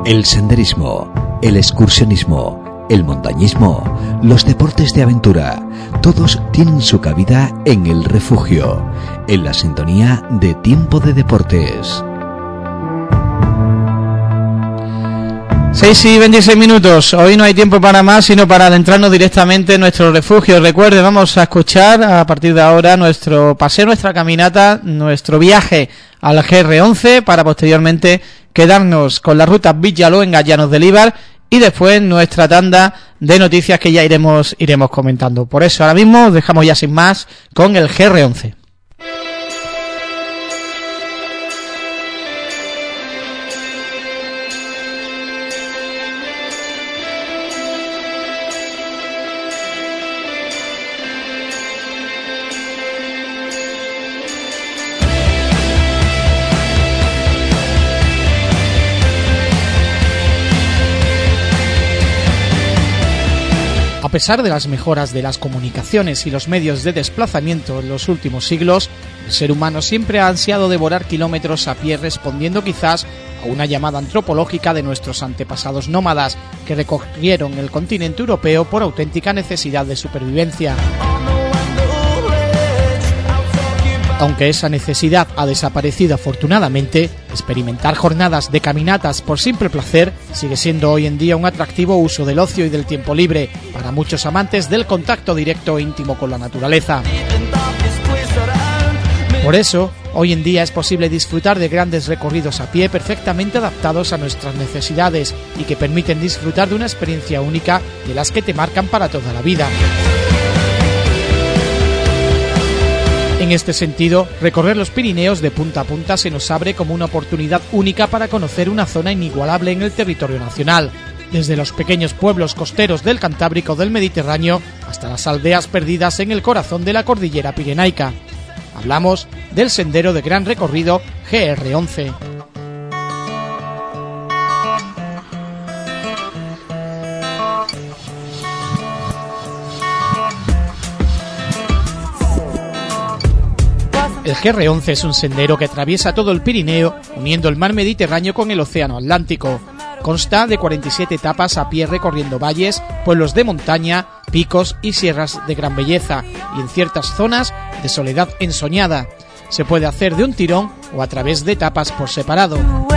El senderismo, el excursionismo, el montañismo, los deportes de aventura, todos tienen su cabida en El Refugio, en la sintonía de Tiempo de Deportes. 6:26. Hoy no hay tiempo para más, sino para adentrarnos directamente en nuestro refugio. Recuerde, vamos a escuchar a partir de ahora nuestro paseo, nuestra caminata, nuestro viaje al GR11 para posteriormente quedarnos con la ruta Villaluenga-Llanos del Íbar y después nuestra tanda de noticias que ya iremos comentando. Por eso ahora mismo os dejamos ya sin más con el GR11. A pesar de las mejoras de las comunicaciones y los medios de desplazamiento en los últimos siglos, el ser humano siempre ha ansiado devorar kilómetros a pie, respondiendo quizás a una llamada antropológica de nuestros antepasados nómadas que recorrieron el continente europeo por auténtica necesidad de supervivencia. Aunque esa necesidad ha desaparecido afortunadamente, experimentar jornadas de caminatas por simple placer sigue siendo hoy en día un atractivo uso del ocio y del tiempo libre para muchos amantes del contacto directo e íntimo con la naturaleza. Por eso, hoy en día es posible disfrutar de grandes recorridos a pie perfectamente adaptados a nuestras necesidades y que permiten disfrutar de una experiencia única de las que te marcan para toda la vida. En este sentido, recorrer los Pirineos de punta a punta se nos abre como una oportunidad única para conocer una zona inigualable en el territorio nacional, desde los pequeños pueblos costeros del Cantábrico del Mediterráneo hasta las aldeas perdidas en el corazón de la cordillera pirenaica. Hablamos del sendero de gran recorrido GR11. El GR11 es un sendero que atraviesa todo el Pirineo, uniendo el mar Mediterráneo con el océano Atlántico. Consta de 47 etapas a pie recorriendo valles, pueblos de montaña, picos y sierras de gran belleza, y en ciertas zonas de soledad ensoñada. Se puede hacer de un tirón o a través de etapas por separado.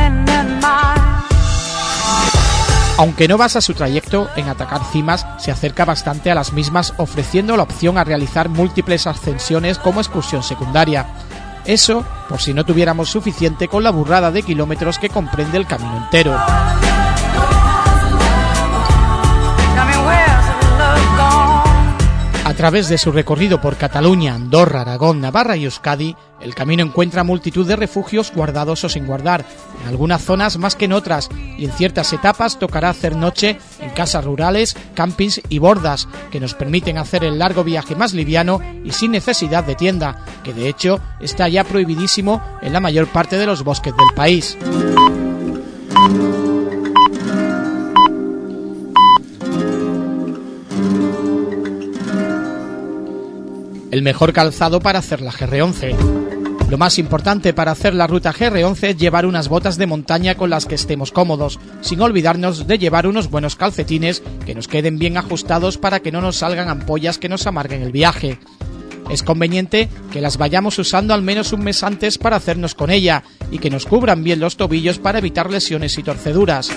Aunque no basa su trayecto en atacar cimas, se acerca bastante a las mismas, ofreciendo la opción a realizar múltiples ascensiones como excursión secundaria. Eso, por si no tuviéramos suficiente con la burrada de kilómetros que comprende el camino entero. A través de su recorrido por Cataluña, Andorra, Aragón, Navarra y Euskadi, el camino encuentra multitud de refugios guardados o sin guardar, en algunas zonas más que en otras, y en ciertas etapas tocará hacer noche en casas rurales, campings y bordas, que nos permiten hacer el largo viaje más liviano y sin necesidad de tienda, que de hecho está ya prohibidísimo en la mayor parte de los bosques del país. El mejor calzado para hacer la GR11. Lo más importante para hacer la ruta GR11 es llevar unas botas de montaña con las que estemos cómodos, sin olvidarnos de llevar unos buenos calcetines que nos queden bien ajustados para que no nos salgan ampollas que nos amarguen el viaje. Es conveniente que las vayamos usando al menos un mes antes para hacernos con ella y que nos cubran bien los tobillos para evitar lesiones y torceduras.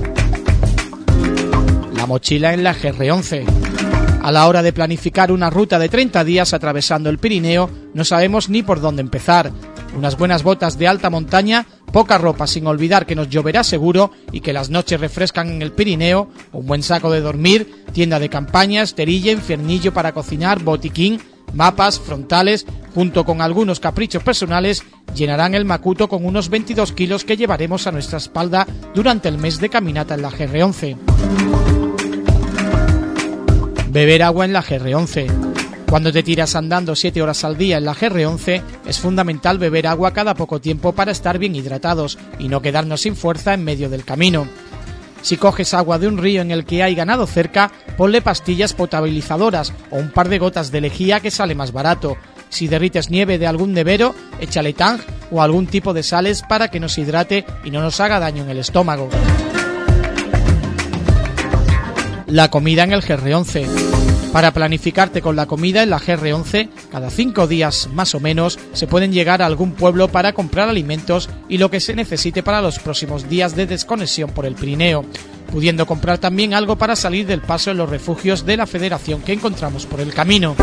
La mochila en la GR11. A la hora de planificar una ruta de 30 días atravesando el Pirineo, no sabemos ni por dónde empezar. Unas buenas botas de alta montaña, poca ropa sin olvidar que nos lloverá seguro y que las noches refrescan en el Pirineo, un buen saco de dormir, tienda de campaña, esterilla, infiernillo para cocinar, botiquín, mapas, frontales, junto con algunos caprichos personales, llenarán el macuto con unos 22 kilos que llevaremos a nuestra espalda durante el mes de caminata en la GR11. Beber agua en la GR11. Cuando te tiras andando 7 horas al día en la GR11, es fundamental beber agua cada poco tiempo para estar bien hidratados y no quedarnos sin fuerza en medio del camino. Si coges agua de un río en el que hay ganado cerca, ponle pastillas potabilizadoras o un par de gotas de lejía que sale más barato. Si derrites nieve de algún nevero, échale tang o algún tipo de sales para que nos hidrate y no nos haga daño en el estómago. La comida en el GR11. Para planificarte con la comida en la GR11, cada 5 días más o menos se pueden llegar a algún pueblo para comprar alimentos y lo que se necesite para los próximos días de desconexión por el Pirineo, pudiendo comprar también algo para salir del paso en los refugios de la Federación que encontramos por el camino.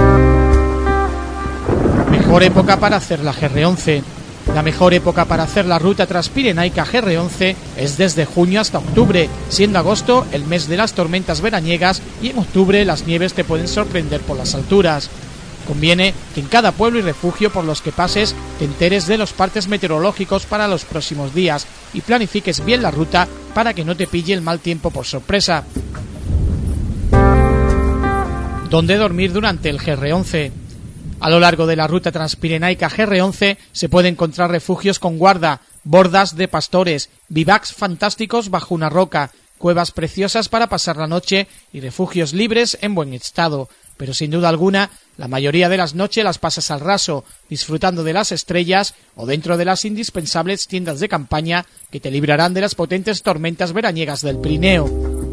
Mejor época para hacer la GR11. La mejor época para hacer la ruta transpirenaica GR11 es desde junio hasta octubre, siendo agosto el mes de las tormentas veraniegas y en octubre las nieves te pueden sorprender por las alturas. Conviene que en cada pueblo y refugio por los que pases te enteres de los partes meteorológicos para los próximos días y planifiques bien la ruta para que no te pille el mal tiempo por sorpresa. ¿Dónde dormir durante el GR11? A lo largo de la ruta transpirenaica GR11 se puede encontrar refugios con guarda, bordas de pastores, bivacs fantásticos bajo una roca, cuevas preciosas para pasar la noche y refugios libres en buen estado. Pero sin duda alguna, la mayoría de las noches las pasas al raso, disfrutando de las estrellas o dentro de las indispensables tiendas de campaña que te librarán de las potentes tormentas veraniegas del Pirineo.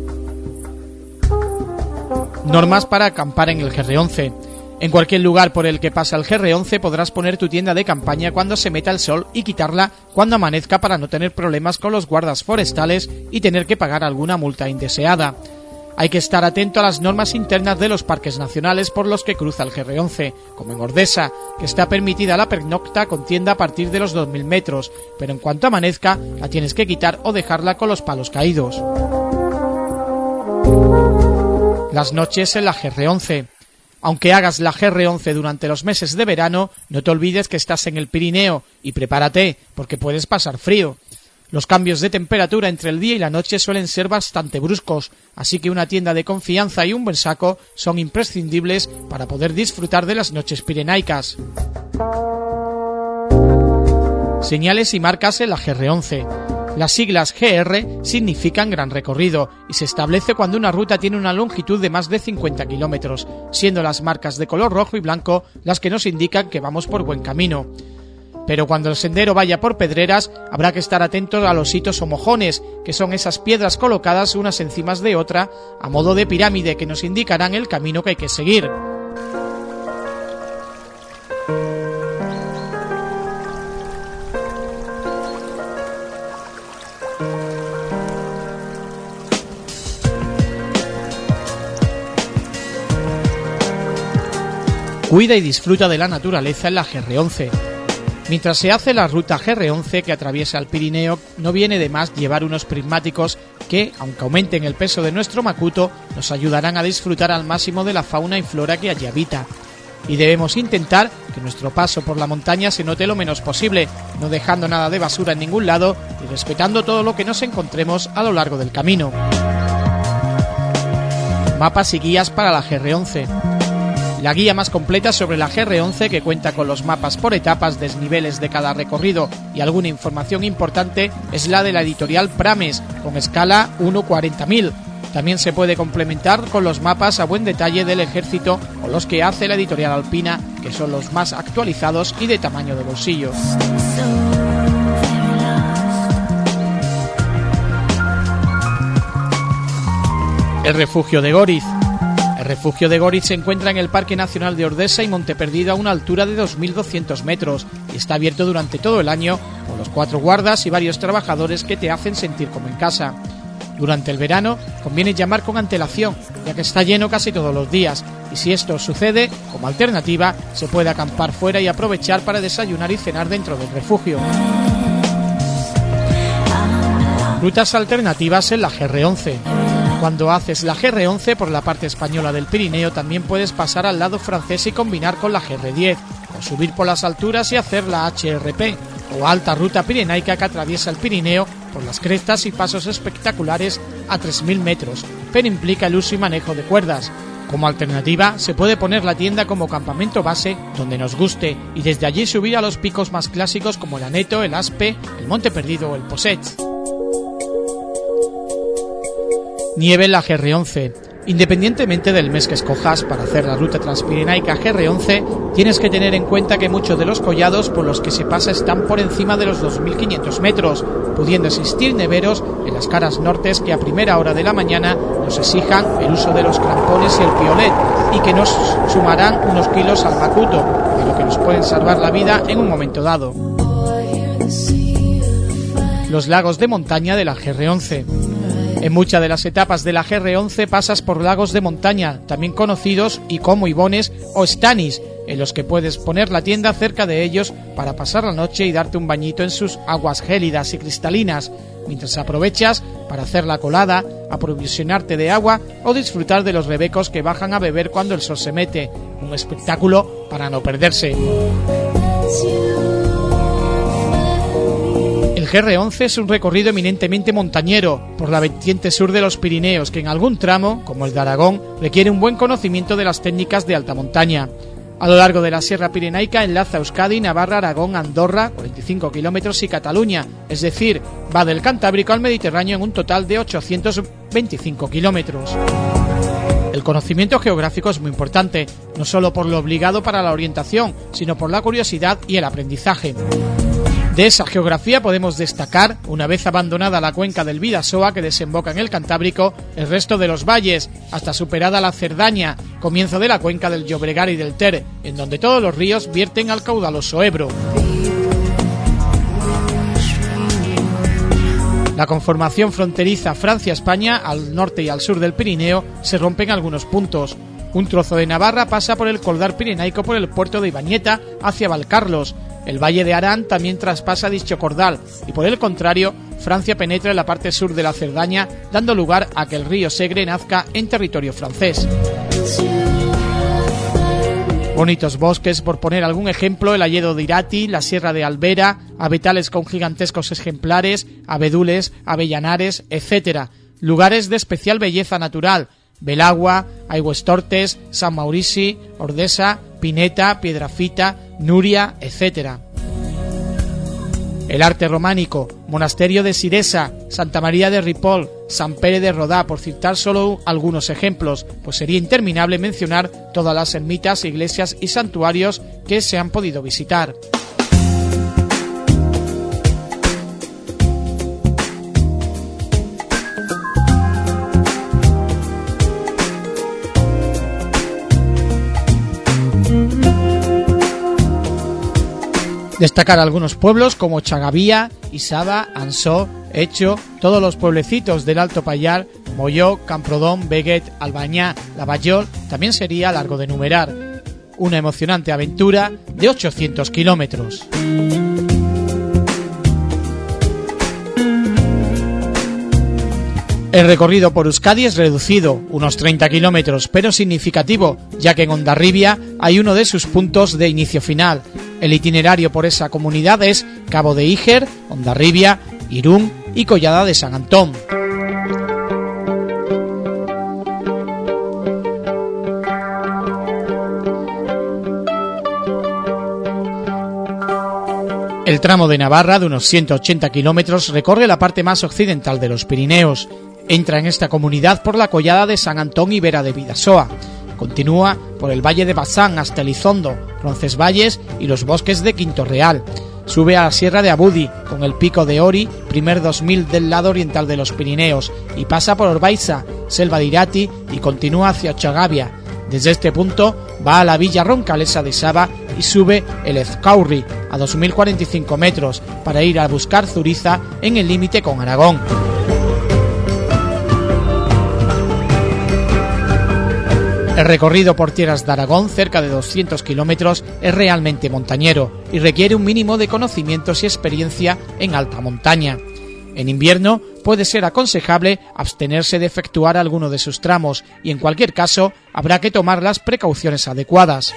Normas para acampar en el GR11. En cualquier lugar por el que pasa el GR11 podrás poner tu tienda de campaña cuando se meta el sol y quitarla cuando amanezca para no tener problemas con los guardas forestales y tener que pagar alguna multa indeseada. Hay que estar atento a las normas internas de los parques nacionales por los que cruza el GR11, como en Ordesa, que está permitida la pernocta con tienda a partir de los 2000 metros, pero en cuanto amanezca la tienes que quitar o dejarla con los palos caídos. Las noches en la GR11. Aunque hagas la GR11 durante los meses de verano, no te olvides que estás en el Pirineo y prepárate, porque puedes pasar frío. Los cambios de temperatura entre el día y la noche suelen ser bastante bruscos, así que una tienda de confianza y un buen saco son imprescindibles para poder disfrutar de las noches pirenaicas. Señales y marcas en la GR11. Las siglas GR significan gran recorrido y se establece cuando una ruta tiene una longitud de más de 50 kilómetros, siendo las marcas de color rojo y blanco las que nos indican que vamos por buen camino. Pero cuando el sendero vaya por pedreras, habrá que estar atentos a los hitos o mojones, que son esas piedras colocadas unas encima de otra, a modo de pirámide, que nos indicarán el camino que hay que seguir. Cuida y disfruta de la naturaleza en la GR11. Mientras se hace la ruta GR11 que atraviesa el Pirineo, no viene de más llevar unos prismáticos que, aunque aumenten el peso de nuestro macuto, nos ayudarán a disfrutar al máximo de la fauna y flora que allí habita. Y debemos intentar que nuestro paso por la montaña se note lo menos posible, no dejando nada de basura en ningún lado y respetando todo lo que nos encontremos a lo largo del camino. Mapas y guías para la GR11. La guía más completa sobre la GR11, que cuenta con los mapas por etapas, desniveles de cada recorrido y alguna información importante, es la de la editorial Prames, con escala 1:40.000. También se puede complementar con los mapas a buen detalle del Ejército o los que hace la editorial Alpina, que son los más actualizados y de tamaño de bolsillo. El refugio de Goriz. El refugio de Goriz se encuentra en el Parque Nacional de Ordesa y Monteperdido a una altura de 2.200 metros y está abierto durante todo el año con los 4 guardas y varios trabajadores que te hacen sentir como en casa. Durante el verano conviene llamar con antelación, ya que está lleno casi todos los días, y si esto sucede, como alternativa, se puede acampar fuera y aprovechar para desayunar y cenar dentro del refugio. Rutas alternativas en la GR11. Cuando haces la GR11 por la parte española del Pirineo, también puedes pasar al lado francés y combinar con la GR10, o subir por las alturas y hacer la HRP, o alta ruta pirenaica que atraviesa el Pirineo por las crestas y pasos espectaculares a 3.000 metros, pero implica el uso y manejo de cuerdas. Como alternativa, se puede poner la tienda como campamento base donde nos guste y desde allí subir a los picos más clásicos como el Aneto, el Aspe, el Monteperdido o el Poset. Nieve en la GR11. Independientemente del mes que escojas para hacer la ruta transpirenaica GR11, tienes que tener en cuenta que muchos de los collados por los que se pasa están por encima de los 2.500 metros, pudiendo existir neveros en las caras nortes que a primera hora de la mañana nos exijan el uso de los crampones y el piolet, y que nos sumarán unos kilos al macuto, de lo que nos pueden salvar la vida en un momento dado. Los lagos de montaña de la GR11. En muchas de las etapas de la GR11 pasas por lagos de montaña, también conocidos y como ibones o estanis, en los que puedes poner la tienda cerca de ellos para pasar la noche y darte un bañito en sus aguas gélidas y cristalinas, mientras aprovechas para hacer la colada, aprovisionarte de agua o disfrutar de los rebecos que bajan a beber cuando el sol se mete, un espectáculo para no perderse. El GR11 es un recorrido eminentemente montañero por la vertiente sur de los Pirineos, que en algún tramo, como el de Aragón, requiere un buen conocimiento de las técnicas de alta montaña. A lo largo de la Sierra Pirenaica enlaza Euskadi, Navarra, Aragón, Andorra, 45 kilómetros, y Cataluña, es decir, va del Cantábrico al Mediterráneo en un total de 825 kilómetros. El conocimiento geográfico es muy importante, no solo por lo obligado para la orientación, sino por la curiosidad y el aprendizaje. De esa geografía podemos destacar, una vez abandonada la cuenca del Bidasoa que desemboca en el Cantábrico, el resto de los valles, hasta superada la Cerdaña, comienzo de la cuenca del Llobregat y del Ter, en donde todos los ríos vierten al caudaloso Ebro. La conformación fronteriza Francia-España, al norte y al sur del Pirineo, se rompe en algunos puntos. Un trozo de Navarra pasa por el cordal pirenaico por el puerto de Ibanieta hacia Valcarlos. El valle de Arán también traspasa dicho cordal y, por el contrario, Francia penetra en la parte sur de la Cerdaña, dando lugar a que el río Segre nazca en territorio francés. Bonitos bosques, por poner algún ejemplo, el Alledo de Irati, la Sierra de Albera, abetales con gigantescos ejemplares, abedules, avellanares, etc. Lugares de especial belleza natural: Belagua, Aigüestortes, San Maurici, Ordesa, Pineta, Piedrafita, Nuria, etc. El arte románico: Monasterio de Siresa, Santa María de Ripoll, San Pere de Rodá, por citar solo algunos ejemplos, pues sería interminable mencionar todas las ermitas, iglesias y santuarios que se han podido visitar. Destacar algunos pueblos como Chagavía, Isaba, Ansó, Echo, todos los pueblecitos del Alto Payar, Molló, Camprodón, Beguet, Albañá, Lavallol, también sería largo de enumerar. Una emocionante aventura de 800 kilómetros. El recorrido por Euskadi es reducido, unos 30 kilómetros, pero significativo, ya que en Hondarribia hay uno de sus puntos de inicio final. El itinerario por esa comunidad es Cabo de Iger, Hondarribia, Irún y Collada de San Antón. El tramo de Navarra, de unos 180 kilómetros, recorre la parte más occidental de los Pirineos. Entra en esta comunidad por la collada de San Antón y Vera de Bidasoa. Continúa por el valle de Bazán hasta Elizondo, Roncesvalles y los bosques de Quinto Real. Sube a la sierra de Abudi, con el pico de Ori, primer 2000 del lado oriental de los Pirineos, y pasa por Orbaiza, Selva de Irati y continúa hacia Ochagavia. Desde este punto va a la villa roncalesa de Saba y sube el Ezcaurri a 2045 metros para ir a buscar Zuriza en el límite con Aragón. El recorrido por tierras de Aragón, cerca de 200 kilómetros, es realmente montañero y requiere un mínimo de conocimientos y experiencia en alta montaña. En invierno puede ser aconsejable abstenerse de efectuar alguno de sus tramos y, en cualquier caso, habrá que tomar las precauciones adecuadas.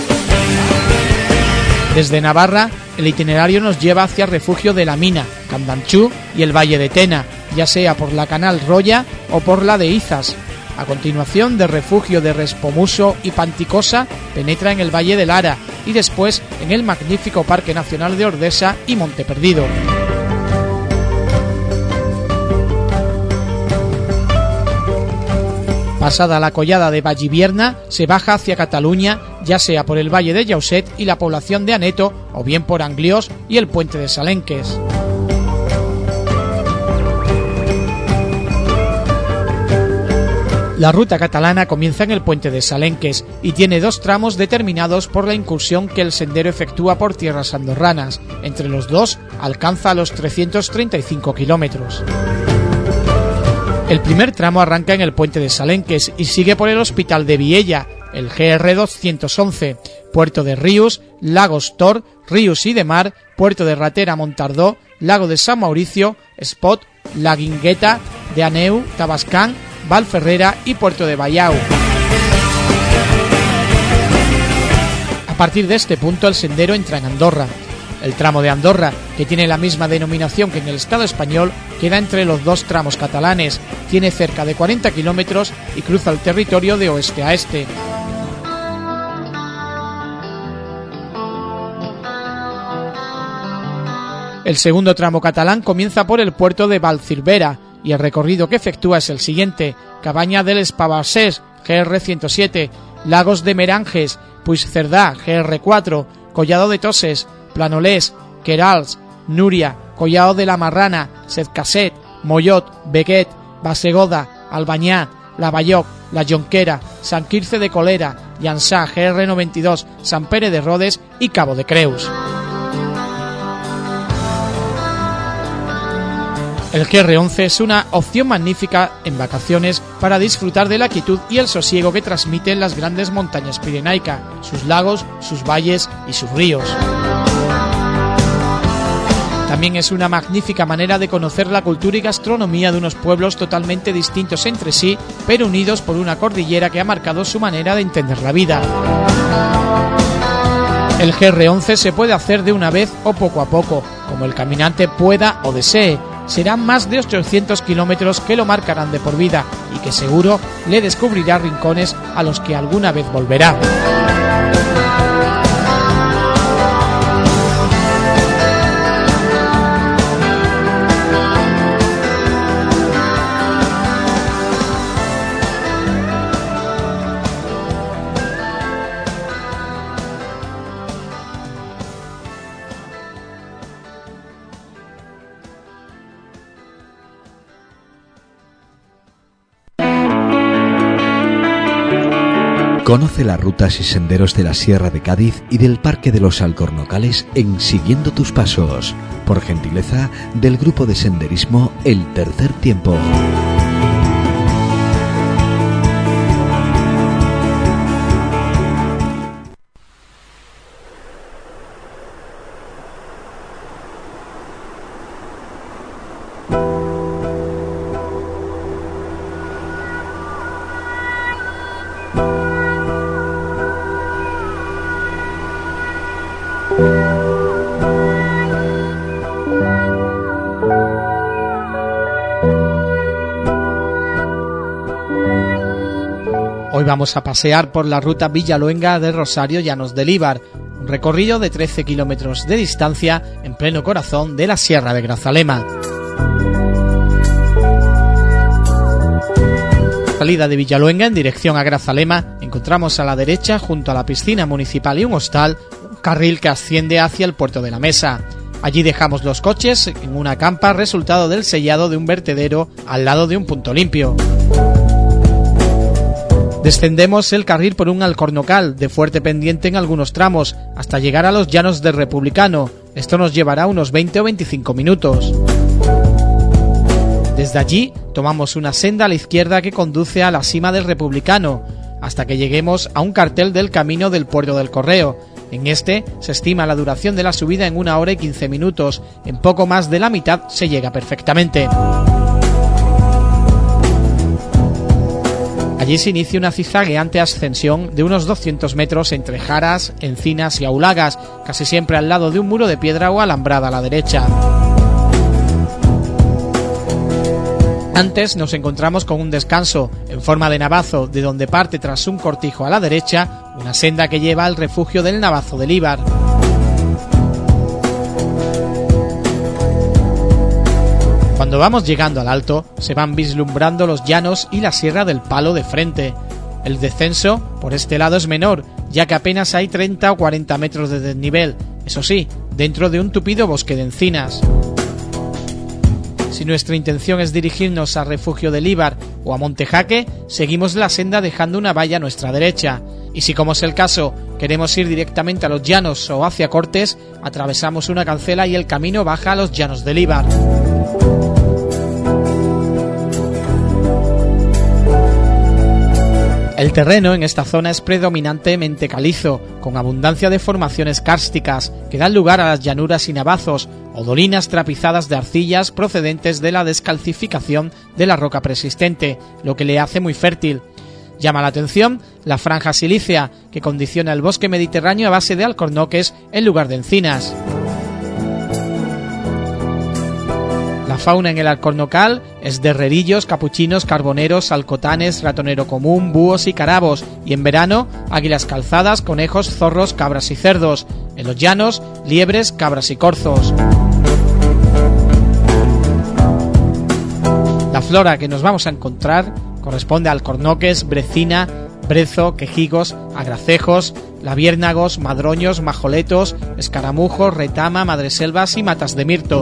Desde Navarra, el itinerario nos lleva hacia el refugio de la Mina, Candanchú y el Valle de Tena, ya sea por la Canal Roya o por la de Izas. A continuación, del refugio de Respomuso y Panticosa, penetra en el Valle de Lara y después en el magnífico Parque Nacional de Ordesa y Monte Perdido. Pasada la collada de Vallivierna, se baja hacia Cataluña, ya sea por el valle de Llauset y la población de Aneto, o bien por Angliós y el puente de Salenques. La ruta catalana comienza en el puente de Salenques y tiene dos tramos determinados por la incursión que el sendero efectúa por tierras andorranas. Entre los dos alcanza los 335 kilómetros. El primer tramo arranca en el puente de Salenques y sigue por el Hospital de Viella, el GR 211, Puerto de Ríos, Lagos Tor, Ríos y de Mar, Puerto de Ratera Montardó, Lago de San Mauricio, Espot, La Guingueta, de Aneu, Tabascán, Valferrera y Puerto de Vallao. A partir de este punto el sendero entra en Andorra. El tramo de Andorra, que tiene la misma denominación que en el Estado español, queda entre los dos tramos catalanes, tiene cerca de 40 kilómetros y cruza el territorio de oeste a este. El segundo tramo catalán comienza por el puerto de Vallcilvera y el recorrido que efectúa es el siguiente: Cabaña del Espavassés, GR 107, Lagos de Meranges, Puigcerdà, GR 4, Collado de Toses, Planolés, Querals, Núria, Collado de la Marrana, Setcaset, Mollot, Beguet, Basegoda, Albanyà, Lavalloc, La Jonquera, Sant Quirze de Colera, Llançà, GR 92, Sant Pere de Rodes y Cabo de Creus. El GR11 es una opción magnífica en vacaciones para disfrutar de la quietud y el sosiego que transmiten las grandes montañas pirenaicas, sus lagos, sus valles y sus ríos. También es una magnífica manera de conocer la cultura y gastronomía de unos pueblos totalmente distintos entre sí, pero unidos por una cordillera que ha marcado su manera de entender la vida. El GR11 se puede hacer de una vez o poco a poco, como el caminante pueda o desee. Serán más de 800 kilómetros que lo marcarán de por vida y que seguro le descubrirá rincones a los que alguna vez volverá. Conoce las rutas y senderos de la Sierra de Cádiz y del Parque de los Alcornocales en Siguiendo tus Pasos, por gentileza del grupo de senderismo El Tercer Tiempo. Hoy vamos a pasear por la ruta Villaluenga de Rosario Llanos del Íbar, un recorrido de 13 kilómetros de distancia en pleno corazón de la Sierra de Grazalema. Salida de Villaluenga en dirección a Grazalema, encontramos a la derecha, junto a la piscina municipal y un hostal, un carril que asciende hacia el puerto de la Mesa. Allí dejamos los coches en una campa, resultado del sellado de un vertedero al lado de un punto limpio. Descendemos el carril por un alcornocal de fuerte pendiente en algunos tramos, hasta llegar a los Llanos del Republicano. Esto nos llevará unos 20 o 25 minutos. Desde allí tomamos una senda a la izquierda que conduce a la cima del Republicano, hasta que lleguemos a un cartel del camino del Puerto del Correo. En este se estima la duración de la subida en 1 hora y 15 minutos, en poco más de la mitad se llega perfectamente. Allí se inicia una zigzagueante ascensión de unos 200 metros entre jaras, encinas y aulagas, casi siempre al lado de un muro de piedra o alambrada a la derecha. Antes nos encontramos con un descanso en forma de navazo, de donde parte tras un cortijo a la derecha una senda que lleva al refugio del Navazo del Íbar. Cuando vamos llegando al alto, se van vislumbrando los llanos y la Sierra del Palo de frente. El descenso por este lado es menor, ya que apenas hay 30 o 40 metros de desnivel, eso sí, dentro de un tupido bosque de encinas. Si nuestra intención es dirigirnos al refugio de Líbar o a Montejaque, seguimos la senda dejando una valla a nuestra derecha. Y si, como es el caso, queremos ir directamente a los llanos o hacia Cortes, atravesamos una cancela y el camino baja a los llanos de Líbar. El terreno en esta zona es predominantemente calizo, con abundancia de formaciones kársticas que dan lugar a las llanuras y navazos o dolinas trapizadas de arcillas procedentes de la descalcificación de la roca persistente, lo que le hace muy fértil. Llama la atención la franja silícea, que condiciona el bosque mediterráneo a base de alcornoques en lugar de encinas. La fauna en el alcornocal es de herrerillos, capuchinos, carboneros, alcotanes, ratonero común, búhos y carabos, y en verano águilas calzadas, conejos, zorros, cabras y cerdos. En los llanos, liebres, cabras y corzos. La flora que nos vamos a encontrar corresponde a alcornoques, brecina, brezo, quejigos, agracejos, labiérnagos, madroños, majoletos, escaramujos, retama, madreselvas y matas de mirto.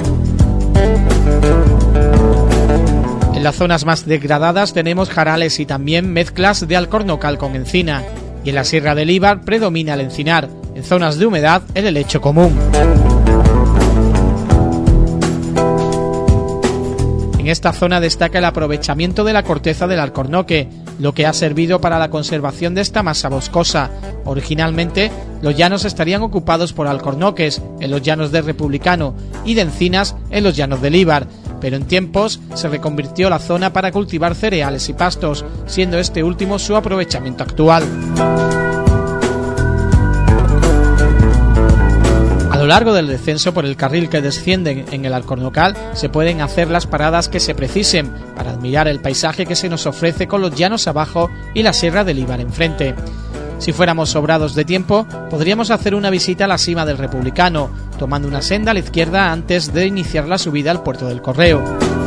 En las zonas más degradadas tenemos jarales y también mezclas de alcornocal con encina, y en la Sierra de Líbar predomina el encinar, en zonas de humedad el helecho común. En esta zona destaca el aprovechamiento de la corteza del alcornoque, lo que ha servido para la conservación de esta masa boscosa. Originalmente, los llanos estarían ocupados por alcornoques en los llanos del Republicano y de encinas en los llanos de Líbar, pero en tiempos se reconvirtió la zona para cultivar cereales y pastos, siendo este último su aprovechamiento actual. A lo largo del descenso por el carril que desciende en el alcornocal se pueden hacer las paradas que se precisen para admirar el paisaje que se nos ofrece con los llanos abajo y la Sierra de Líbar enfrente. Si fuéramos sobrados de tiempo, podríamos hacer una visita a la cima del Republicano, tomando una senda a la izquierda antes de iniciar la subida al Puerto del Correo.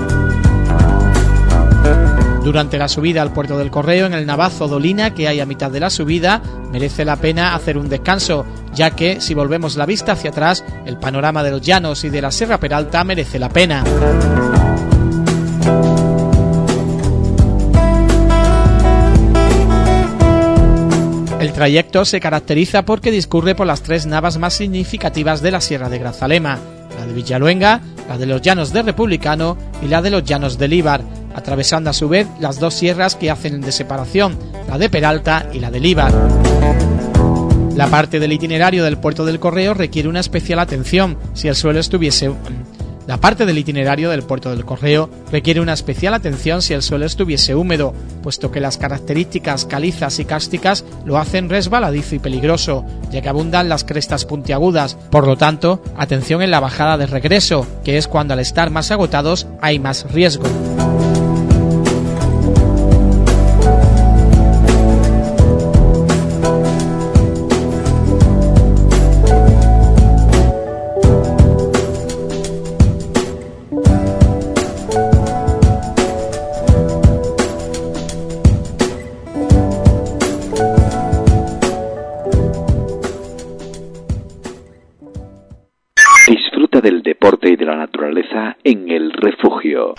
Durante la subida al Puerto del Correo, en el navazo Dolina que hay a mitad de la subida, merece la pena hacer un descanso, ya que si volvemos la vista hacia atrás, el panorama de los llanos y de la Sierra Peralta merece la pena. El trayecto se caracteriza porque discurre por las tres navas más significativas de la Sierra de Grazalema, la de Villaluenga, la de los llanos de Republicano y la de los llanos de Líbar, atravesando a su vez las dos sierras que hacen de separación, la de Peralta y la de Líbar. La parte del itinerario del Puerto del Correo requiere una especial atención si el suelo estuviese húmedo, puesto que las características calizas y cársticas lo hacen resbaladizo y peligroso, ya que abundan las crestas puntiagudas. Por lo tanto, atención en la bajada de regreso, que es cuando al estar más agotados hay más riesgo. Del deporte y de la naturaleza en el refugio.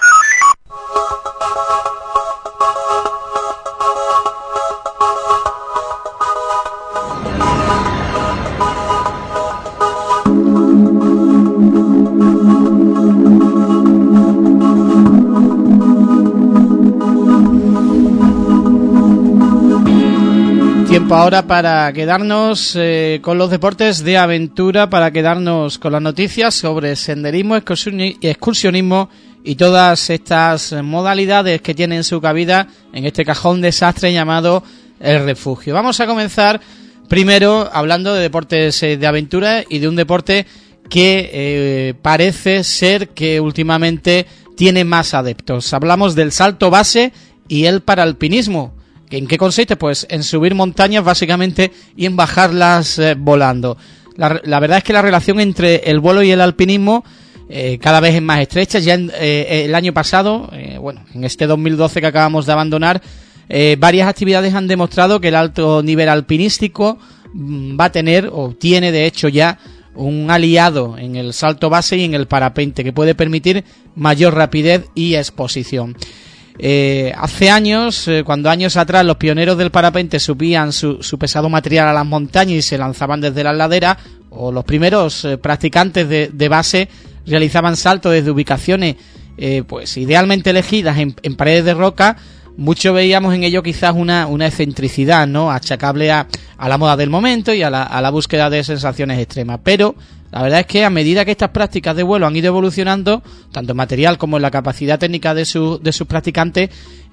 Tiempo ahora para quedarnos con los deportes de aventura, para quedarnos con las noticias sobre senderismo, excursionismo y todas estas modalidades que tienen su cabida en este cajón desastre llamado el refugio. Vamos a comenzar primero hablando de deportes de aventura y de un deporte que parece ser que últimamente tiene más adeptos. Hablamos del salto base y el paralpinismo. ¿En qué consiste? Pues en subir montañas básicamente y en bajarlas volando. La verdad es que la relación entre el vuelo y el alpinismo cada vez es más estrecha. Ya el año pasado, en este 2012 que acabamos de abandonar, varias actividades han demostrado que el alto nivel alpinístico va a tener, o tiene de hecho ya, un aliado en el salto base y en el parapente que puede permitir mayor rapidez y exposición. Hace años, cuando años atrás los pioneros del parapente subían su pesado material a las montañas y se lanzaban desde las laderas, o los primeros practicantes de base realizaban saltos desde ubicaciones pues idealmente elegidas en paredes de roca, mucho veíamos en ello quizás una excentricidad, ¿no?, achacable a la moda del momento y a la búsqueda de sensaciones extremas. Pero la verdad es que a medida que estas prácticas de vuelo han ido evolucionando, tanto en material como en la capacidad técnica de sus practicantes,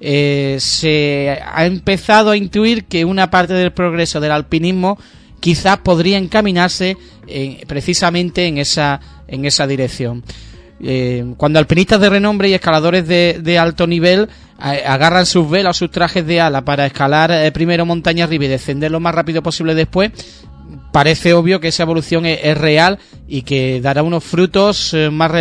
se ha empezado a intuir que una parte del progreso del alpinismo quizás podría encaminarse precisamente en esa dirección. Cuando alpinistas de renombre y escaladores de alto nivel agarran sus velas o sus trajes de ala para escalar primero montaña arriba y descender lo más rápido posible después, parece obvio que esa evolución es real y que dará unos frutos más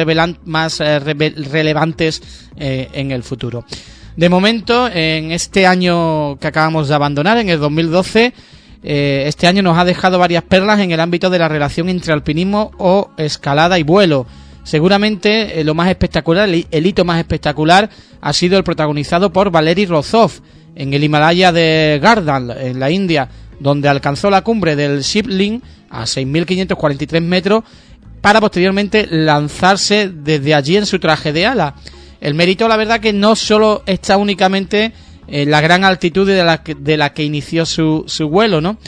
relevantes en el futuro. De momento, en este año que acabamos de abandonar, en el 2012, este año nos ha dejado varias perlas en el ámbito de la relación entre alpinismo o escalada y vuelo. Seguramente lo más espectacular, el hito más espectacular, ha sido el protagonizado por Valery Rozov en el Himalaya de Gardal, en la India, donde alcanzó la cumbre del Shivling a 6.543 metros para posteriormente lanzarse desde allí en su traje de ala. El mérito, la verdad, que no solo está únicamente en la gran altitud de la que inició su vuelo, ¿no?,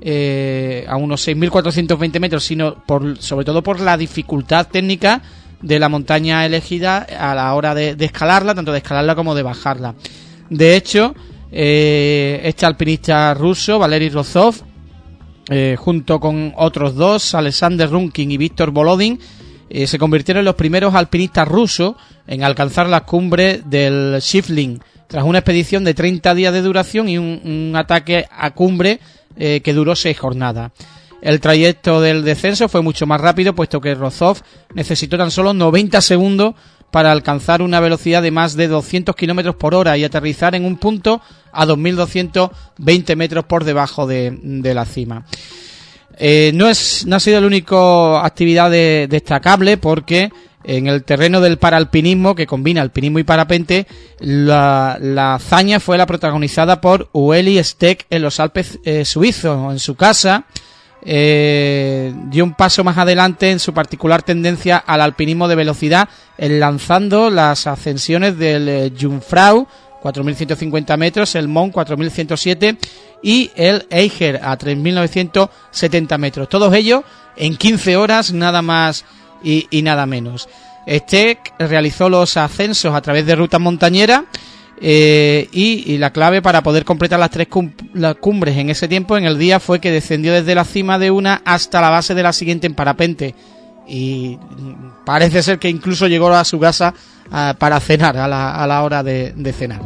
a unos 6.420 metros, sino sobre todo por la dificultad técnica de la montaña elegida a la hora de escalarla, tanto de escalarla como de bajarla. De hecho, este alpinista ruso, Valery Rozov, junto con otros dos, Alexander Runkin y Víctor Volodin, se convirtieron en los primeros alpinistas rusos en alcanzar la cumbre del Shivling, tras una expedición de 30 días de duración y un ataque a cumbre que duró 6 jornadas. El trayecto del descenso fue mucho más rápido, puesto que Rozov necesitó tan solo 90 segundos para alcanzar una velocidad de más de 200 km por hora y aterrizar en un punto a 2.220 metros por debajo de la cima. No ha sido la única actividad destacable, porque en el terreno del paralpinismo, que combina alpinismo y parapente, la hazaña fue la protagonizada por Ueli Steck en los Alpes suizos. En su casa dio un paso más adelante en su particular tendencia al alpinismo de velocidad, lanzando las ascensiones del Jungfrau, 4.150 metros, el Mont, 4.107, y el Eiger, a 3.970 metros. Todos ellos en 15 horas, nada más y nada menos. Steck realizó los ascensos a través de rutas montañeras y la clave para poder completar las 3 cumbres en ese tiempo, en el día, fue que descendió desde la cima de una hasta la base de la siguiente en parapente, y parece ser que incluso llegó a su casa para cenar, a la hora de cenar.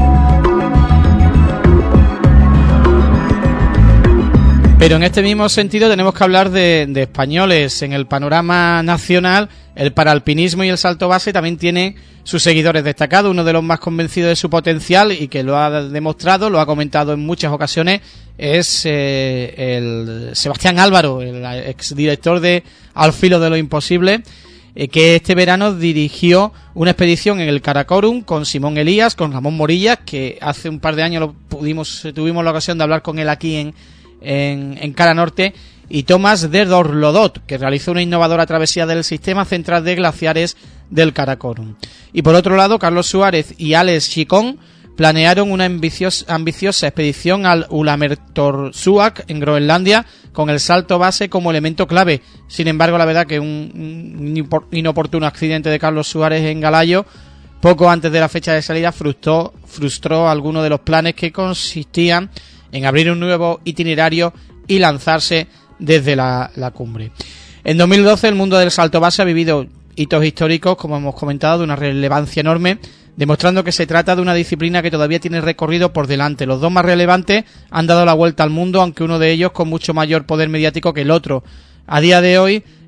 Pero en este mismo sentido tenemos que hablar de españoles. En el panorama nacional, el paraalpinismo y el salto base también tiene sus seguidores destacados. Uno de los más convencidos de su potencial y que lo ha demostrado, lo ha comentado en muchas ocasiones, es el Sebastián Álvaro, el exdirector de Al filo de lo imposible, que este verano dirigió una expedición en el Karakorum con Simón Elías, con Ramón Morillas, que hace un par de años tuvimos la ocasión de hablar con él aquí en Cara Norte, y Tomás de Dorlodot, que realizó una innovadora travesía del sistema central de glaciares del Karakorum. Y por otro lado, Carlos Suárez y Alex Chicón planearon una ambiciosa expedición al Ulamertorsuaq en Groenlandia, con el salto base como elemento clave. Sin embargo, la verdad que un inoportuno accidente de Carlos Suárez en Galayo, poco antes de la fecha de salida, frustró algunos de los planes, que consistían en abrir un nuevo itinerario y lanzarse desde la cumbre. En 2012 el mundo del salto base ha vivido hitos históricos, como hemos comentado, de una relevancia enorme, demostrando que se trata de una disciplina que todavía tiene recorrido por delante. Los dos más relevantes han dado la vuelta al mundo, aunque uno de ellos con mucho mayor poder mediático que el otro. A día de hoy,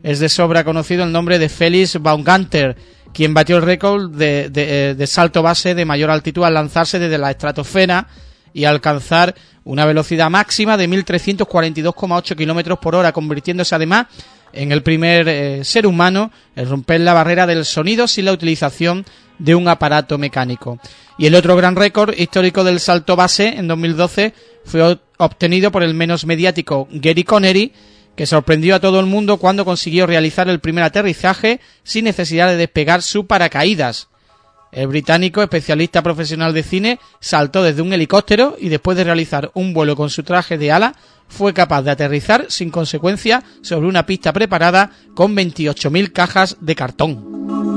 es de sobra conocido el nombre de Felix Baumgartner, quien batió el récord de salto base de mayor altitud al lanzarse desde la estratosfera y alcanzar una velocidad máxima de 1.342,8 km por hora, convirtiéndose además en el primer ser humano en romper la barrera del sonido sin la utilización de un aparato mecánico. Y el otro gran récord histórico del salto base en 2012 fue obtenido por el menos mediático Gary Connery, que sorprendió a todo el mundo cuando consiguió realizar el primer aterrizaje sin necesidad de despegar su paracaídas. El británico, especialista profesional de cine, saltó desde un helicóptero y después de realizar un vuelo con su traje de ala, fue capaz de aterrizar sin consecuencia sobre una pista preparada con 28.000 cajas de cartón.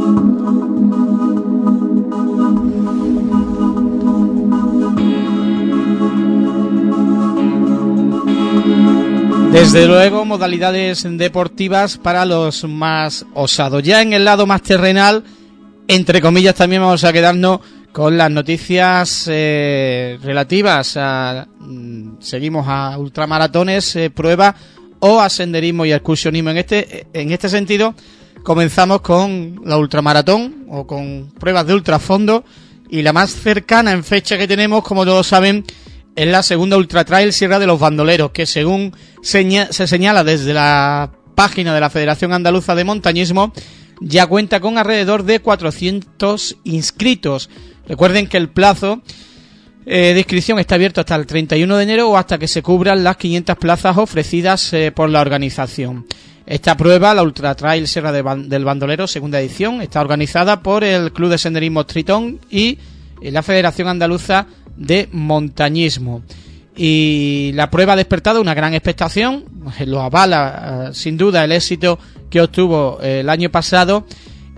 Desde luego, modalidades deportivas para los más osados. Ya en el lado más terrenal, entre comillas, también vamos a quedarnos con las noticias relativas a... seguimos a ultramaratones, pruebas o a senderismo y excursionismo. En este sentido, comenzamos con la ultramaratón o con pruebas de ultrafondo, y la más cercana en fecha que tenemos, como todos saben, es la segunda Ultra Trail Sierra de los Bandoleros, que según se señala desde la página de la Federación Andaluza de Montañismo, ya cuenta con alrededor de 400 inscritos. Recuerden que el plazo de inscripción está abierto hasta el 31 de enero o hasta que se cubran las 500 plazas ofrecidas por la organización. Esta prueba, la Ultra Trail Sierra del Bandolero, segunda edición, está organizada por el Club de Senderismo Tritón y la Federación Andaluza de Montañismo. Y la prueba ha despertado una gran expectación, lo avala sin duda el éxito que obtuvo el año pasado,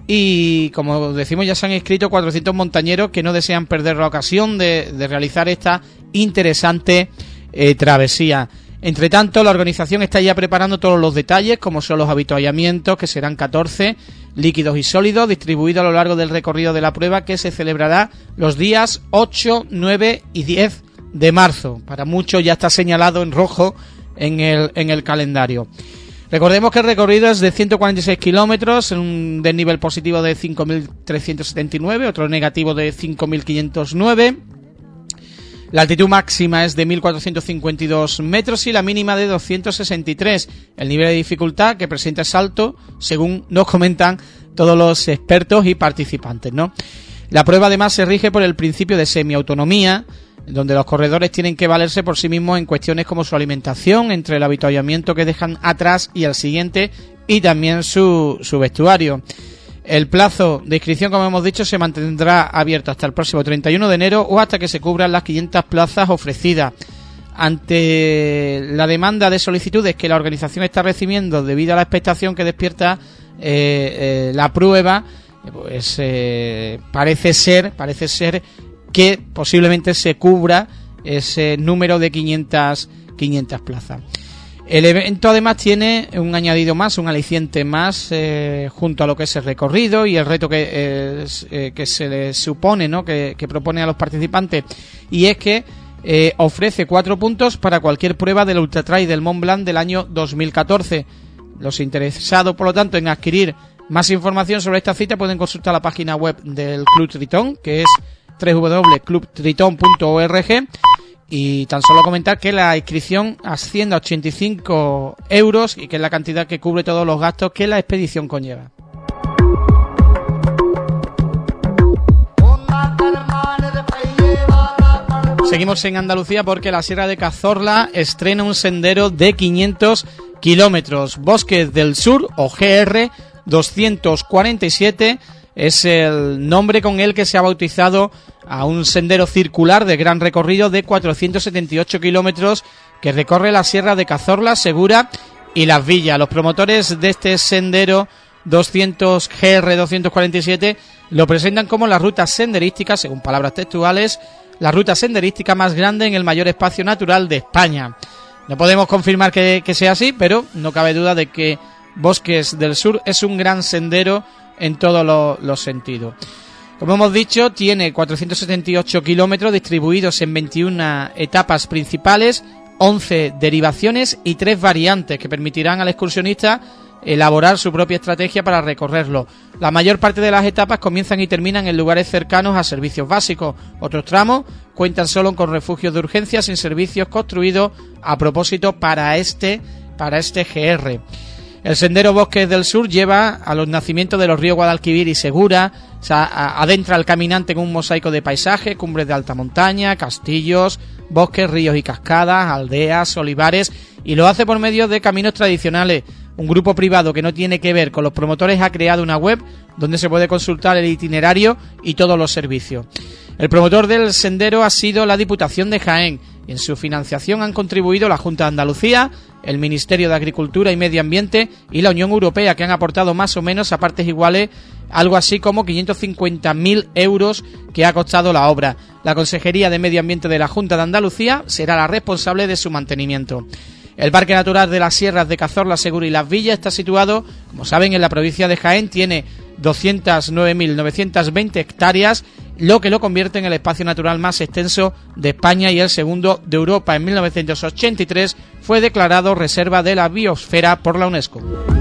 y como decimos ya se han inscrito 400 montañeros que no desean perder la ocasión de realizar esta interesante travesía. Entre tanto, la organización está ya preparando todos los detalles, como son los avituallamientos, que serán 14, líquidos y sólidos, distribuidos a lo largo del recorrido de la prueba, que se celebrará los días 8, 9 y 10 de marzo. Para muchos ya está señalado en rojo en el calendario. Recordemos que el recorrido es de 146 kilómetros, un desnivel positivo de 5.379, otro negativo de 5.509. La altitud máxima es de 1.452 metros y la mínima de 263. El nivel de dificultad que presenta es alto, según nos comentan todos los expertos y participantes, ¿no? La prueba además se rige por el principio de semiautonomía, donde los corredores tienen que valerse por sí mismos en cuestiones como su alimentación, entre el avituallamiento que dejan atrás y el siguiente, y también su vestuario. El plazo de inscripción, como hemos dicho, se mantendrá abierto hasta el próximo 31 de enero o hasta que se cubran las 500 plazas ofrecidas. Ante la demanda de solicitudes que la organización está recibiendo debido a la expectación que despierta la prueba, pues parece ser que posiblemente se cubra ese número de 500 plazas. El evento además tiene un añadido más, un aliciente más, junto a lo que es el recorrido y el reto que se le supone, ¿no?, que propone a los participantes, y es que ofrece 4 puntos para cualquier prueba del Ultra Trail del Mont Blanc del año 2014. Los interesados, por lo tanto, en adquirir más información sobre esta cita pueden consultar la página web del Club Tritón, que es www.clubtriton.org. Y tan solo comentar que la inscripción asciende a 85 euros y que es la cantidad que cubre todos los gastos que la expedición conlleva. Seguimos en Andalucía porque la Sierra de Cazorla estrena un sendero de 500 kilómetros. Bosques del Sur, o GR 247, es el nombre con el que se ha bautizado a un sendero circular de gran recorrido de 478 kilómetros que recorre la Sierra de Cazorla, Segura y Las Villas. Los promotores de este sendero GR 247 lo presentan como la ruta senderística, según palabras textuales, la ruta senderística más grande en el mayor espacio natural de España. No podemos confirmar que sea así, pero no cabe duda de que Bosques del Sur es un gran sendero en todos los sentidos. Como hemos dicho, tiene 478 kilómetros distribuidos en 21 etapas principales, 11 derivaciones y 3 variantes que permitirán al excursionista elaborar su propia estrategia para recorrerlo. La mayor parte de las etapas comienzan y terminan en lugares cercanos a servicios básicos. Otros tramos cuentan solo con refugios de urgencia sin servicios construidos a propósito para este GR. El sendero Bosques del Sur lleva a los nacimientos de los ríos Guadalquivir y Segura, adentra al caminante en un mosaico de paisajes, cumbres de alta montaña, castillos, bosques, ríos y cascadas, aldeas, olivares, y lo hace por medio de caminos tradicionales. Un grupo privado que no tiene que ver con los promotores ha creado una web donde se puede consultar el itinerario y todos los servicios. El promotor del sendero ha sido la Diputación de Jaén. En su financiación han contribuido la Junta de Andalucía, el Ministerio de Agricultura y Medio Ambiente y la Unión Europea, que han aportado más o menos a partes iguales algo así como 550.000 euros que ha costado la obra. La Consejería de Medio Ambiente de la Junta de Andalucía será la responsable de su mantenimiento. El Parque Natural de las Sierras de Cazorla, Segura y Las Villas está situado, como saben, en la provincia de Jaén. Tiene 209.920 hectáreas, lo que lo convierte en el espacio natural más extenso de España y el segundo de Europa. En 1983 fue declarado Reserva de la Biosfera por la UNESCO.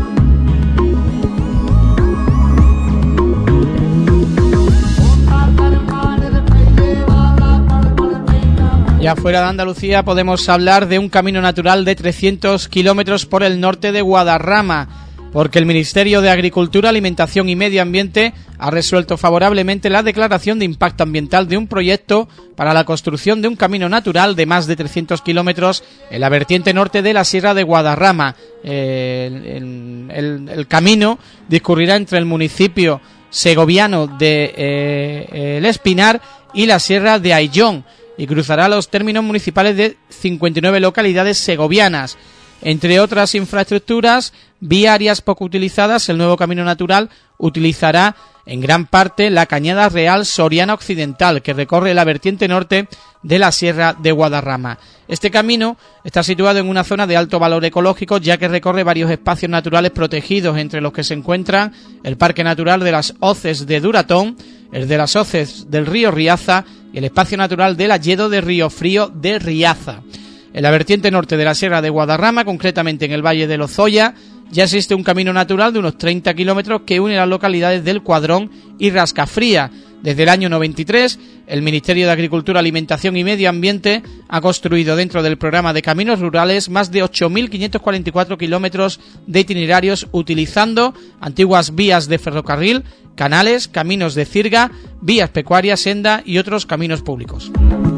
Ya fuera de Andalucía podemos hablar de un camino natural de 300 kilómetros por el norte de Guadarrama, porque el Ministerio de Agricultura, Alimentación y Medio Ambiente ha resuelto favorablemente la declaración de impacto ambiental de un proyecto para la construcción de un camino natural de más de 300 kilómetros en la vertiente norte de la Sierra de Guadarrama. El camino discurrirá entre el municipio segoviano de El Espinar y la Sierra de Ayllón, y cruzará los términos municipales de 59 localidades segovianas. Entre otras infraestructuras viarias poco utilizadas, el nuevo camino natural utilizará en gran parte la Cañada Real Soriana Occidental, que recorre la vertiente norte de la Sierra de Guadarrama. Este camino está situado en una zona de alto valor ecológico, ya que recorre varios espacios naturales protegidos, entre los que se encuentran el Parque Natural de las Hoces de Duratón, el de las Hoces del río Riaza y el espacio natural del Alledo de Río Frío de Riaza. En la vertiente norte de la Sierra de Guadarrama, concretamente en el Valle de Lozoya, ya existe un camino natural de unos 30 kilómetros que une las localidades del Cuadrón y Rascafría. Desde el año 93, el Ministerio de Agricultura, Alimentación y Medio Ambiente ha construido dentro del programa de caminos rurales más de 8.544 kilómetros de itinerarios utilizando antiguas vías de ferrocarril, canales, caminos de cirga, vías pecuarias, senda y otros caminos públicos.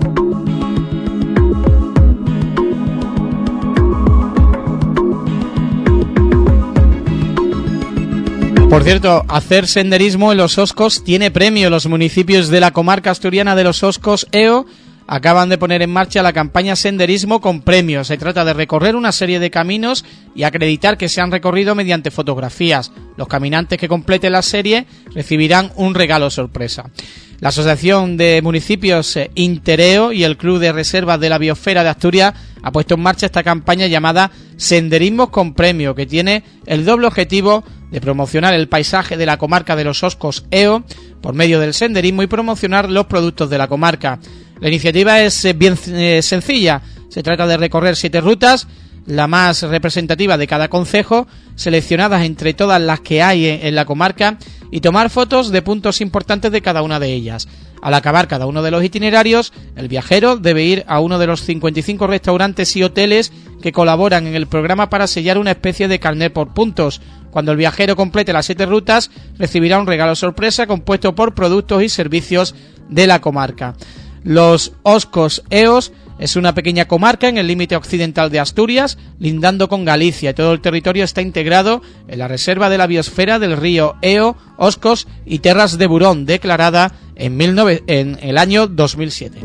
Por cierto, hacer senderismo en los Oscos tiene premio. Los municipios de la comarca asturiana de los Oscos EO acaban de poner en marcha la campaña Senderismo con Premios. Se trata de recorrer una serie de caminos y acreditar que se han recorrido mediante fotografías. Los caminantes que completen la serie recibirán un regalo sorpresa. La Asociación de Municipios Intereo y el Club de Reservas de la Biosfera de Asturias ha puesto en marcha esta campaña llamada Senderismo con Premio, que tiene el doble objetivo de promocionar el paisaje de la comarca de los Oscos EO por medio del senderismo y promocionar los productos de la comarca. La iniciativa es bien sencilla. Se trata de recorrer 7 rutas, la más representativa de cada concejo, seleccionadas entre todas las que hay en la comarca, y tomar fotos de puntos importantes de cada una de ellas. Al acabar cada uno de los itinerarios, el viajero debe ir a uno de los 55 restaurantes y hoteles que colaboran en el programa para sellar una especie de carnet por puntos. Cuando el viajero complete las 7 rutas, recibirá un regalo sorpresa compuesto por productos y servicios de la comarca. Los Oscos EOS es una pequeña comarca en el límite occidental de Asturias, lindando con Galicia, y todo el territorio está integrado en la Reserva de la Biosfera del río Eo, Oscos y Terras de Burón, declarada en el año 2007.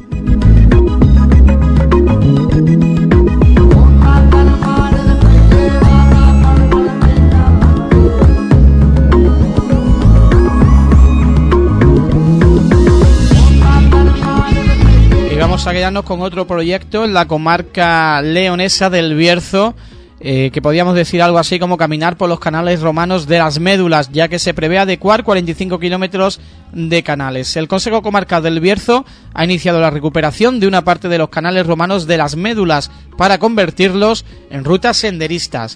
Vamos a quedarnos con otro proyecto en la comarca leonesa del Bierzo, que podríamos decir algo así como caminar por los canales romanos de las Médulas, ya que se prevé adecuar 45 kilómetros de canales. El Consejo Comarcal del Bierzo ha iniciado la recuperación de una parte de los canales romanos de las Médulas para convertirlos en rutas senderistas.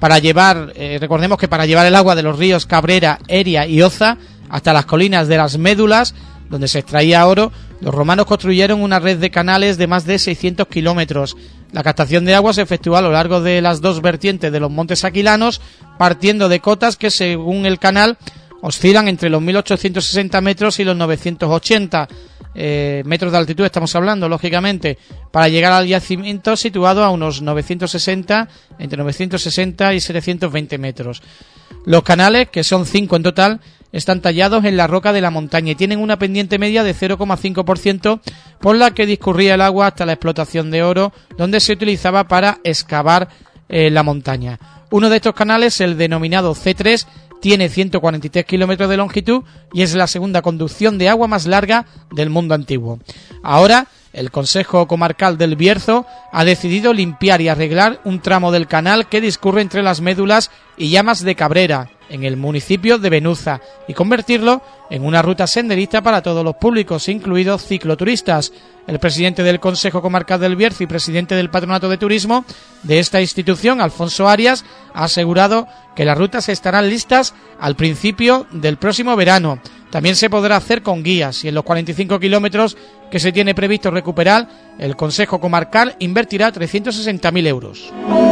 para llevar, recordemos que para llevar el agua de los ríos Cabrera, Eria y Oza hasta las colinas de las Médulas, donde se extraía oro, los romanos construyeron una red de canales de más de 600 kilómetros. La captación de agua se efectuó a lo largo de las dos vertientes de los montes Aquilanos, partiendo de cotas que, según el canal, oscilan entre los 1860 metros y los 980 metros de altitud, estamos hablando, lógicamente, para llegar al yacimiento situado a unos 960, entre 960 y 720 metros. Los canales, que son 5 en total, están tallados en la roca de la montaña y tienen una pendiente media de 0,5% por la que discurría el agua hasta la explotación de oro, donde se utilizaba para excavar la montaña. Uno de estos canales, el denominado C3, tiene 143 kilómetros de longitud y es la segunda conducción de agua más larga del mundo antiguo. Ahora, el Consejo Comarcal del Bierzo ha decidido limpiar y arreglar un tramo del canal que discurre entre las Médulas y Llamas de Cabrera, en el municipio de Benuza, y convertirlo en una ruta senderista para todos los públicos, incluidos cicloturistas. El presidente del Consejo Comarcal del Bierzo y presidente del Patronato de Turismo de esta institución, Alfonso Arias, ha asegurado que las rutas estarán listas al principio del próximo verano. También se podrá hacer con guías y en los 45 kilómetros que se tiene previsto recuperar, el Consejo Comarcal invertirá 360.000 euros.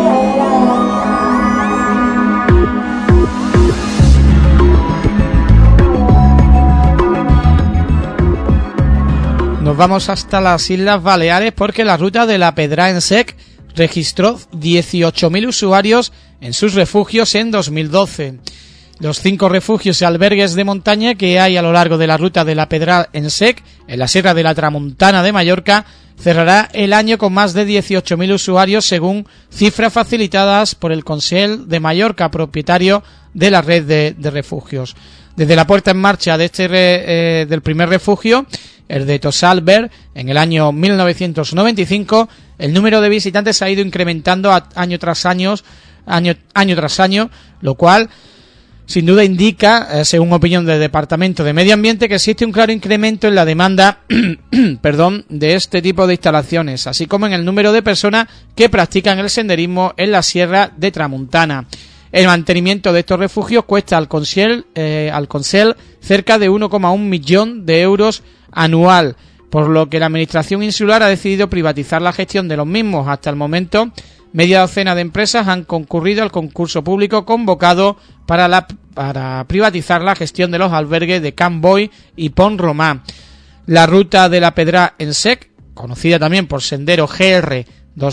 Nos vamos hasta las Islas Baleares porque la ruta de la Pedra en Sec registró 18.000 usuarios en sus refugios en 2012. Los 5 refugios y albergues de montaña que hay a lo largo de la ruta de la Pedra en Sec, en la Sierra de la Tramuntana de Mallorca, cerrará el año con más de 18.000 usuarios según cifras facilitadas por el Consell de Mallorca, propietario de la red de refugios. Desde la puesta en marcha de del primer refugio, el de Tossalbert, en el año 1995, el número de visitantes ha ido incrementando año tras año, lo cual sin duda indica, según opinión del Departamento de Medio Ambiente, que existe un claro incremento en la demanda de este tipo de instalaciones, así como en el número de personas que practican el senderismo en la Sierra de Tramuntana. El mantenimiento de estos refugios cuesta al Consell cerca de 1,1 millón de euros anual, por lo que la Administración Insular ha decidido privatizar la gestión de los mismos. Hasta el momento, media docena de empresas han concurrido al concurso público convocado para privatizar la gestión de los albergues de Can Boy y Pont Romà. La ruta de la Pedra en Sec, conocida también por Sendero GR